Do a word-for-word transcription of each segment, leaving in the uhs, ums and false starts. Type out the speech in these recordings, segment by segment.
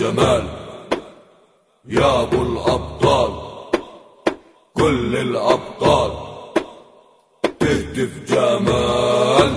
جمال يا ابو الابطال. كل الابطال تهتف جمال.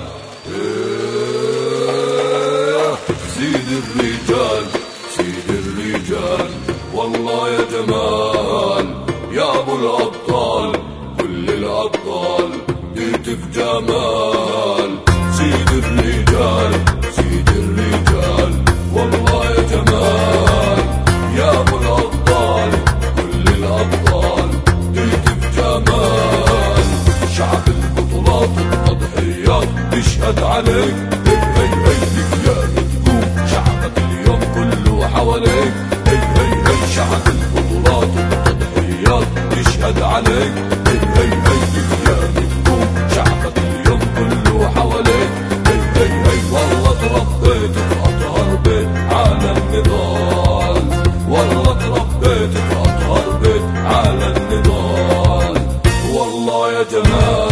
إيه سيد الرجال سيد الرجال والله يا جمال يا ابو الابطال. كل الابطال تهتف جمال. سيد الرجال سيد الرجال والله يا جمال يا ابو الابطال. كل الابطال تهتف جمال. شعب البطولات والتضحيات بيشهد عليك. هي هي هي يا بتقوم شعبك اليوم كله حواليك. هي هي هي شعب البطولات والتضحيات بيشهد عليك. هي هي هي يا بتقوم شعبك اليوم كله حواليك. هي هي هي والله تربيت في اطهر بيت على النضال. والله تربيت في اطهر بيت على النضال والله يا جمال.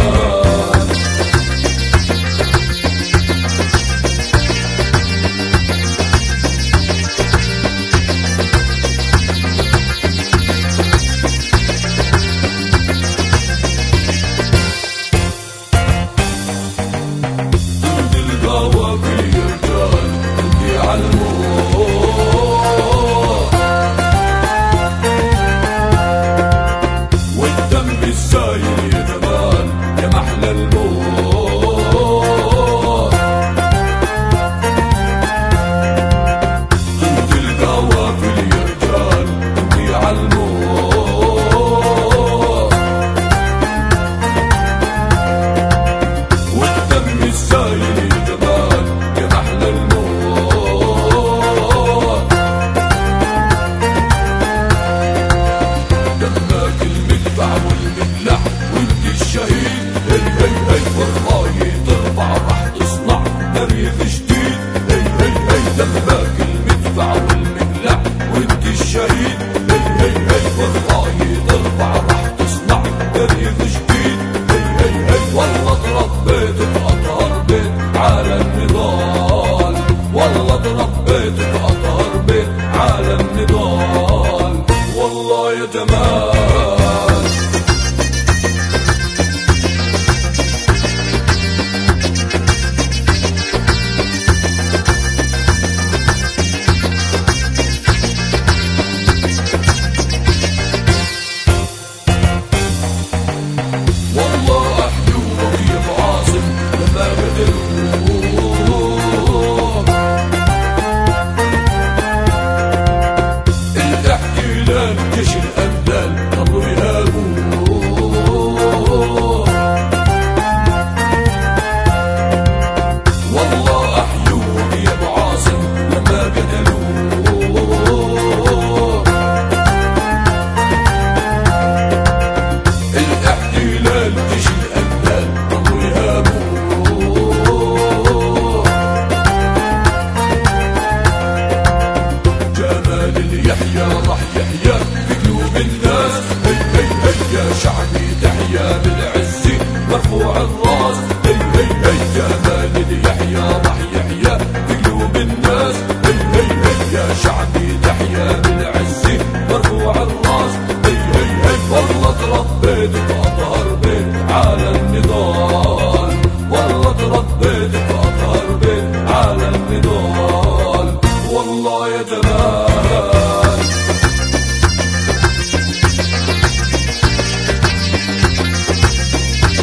دمك المدفع والمقلع وانت الشهيد. هي هي هي والله ترفع راح تصنع تاريخ جديد. هي هي هي والله تربيت في اطهر بيت على النضال. والله تربيت في اطهر بيت على النضال والله يا جمال. يحيى راح يحيى في قلوب الناس. هي هي هي يا شعبي تحيا بالعز مرفوع الراس. هي هي هي جمال يحيى راح يحيى في قلوب الناس. هي هي هي يا شعبي تحيا بالعز مرفوع الراس. هي هي هي والله تربيت في اطهر بيت على النضال. والله تربيت في اطهر بيت على النضال والله يا جمال.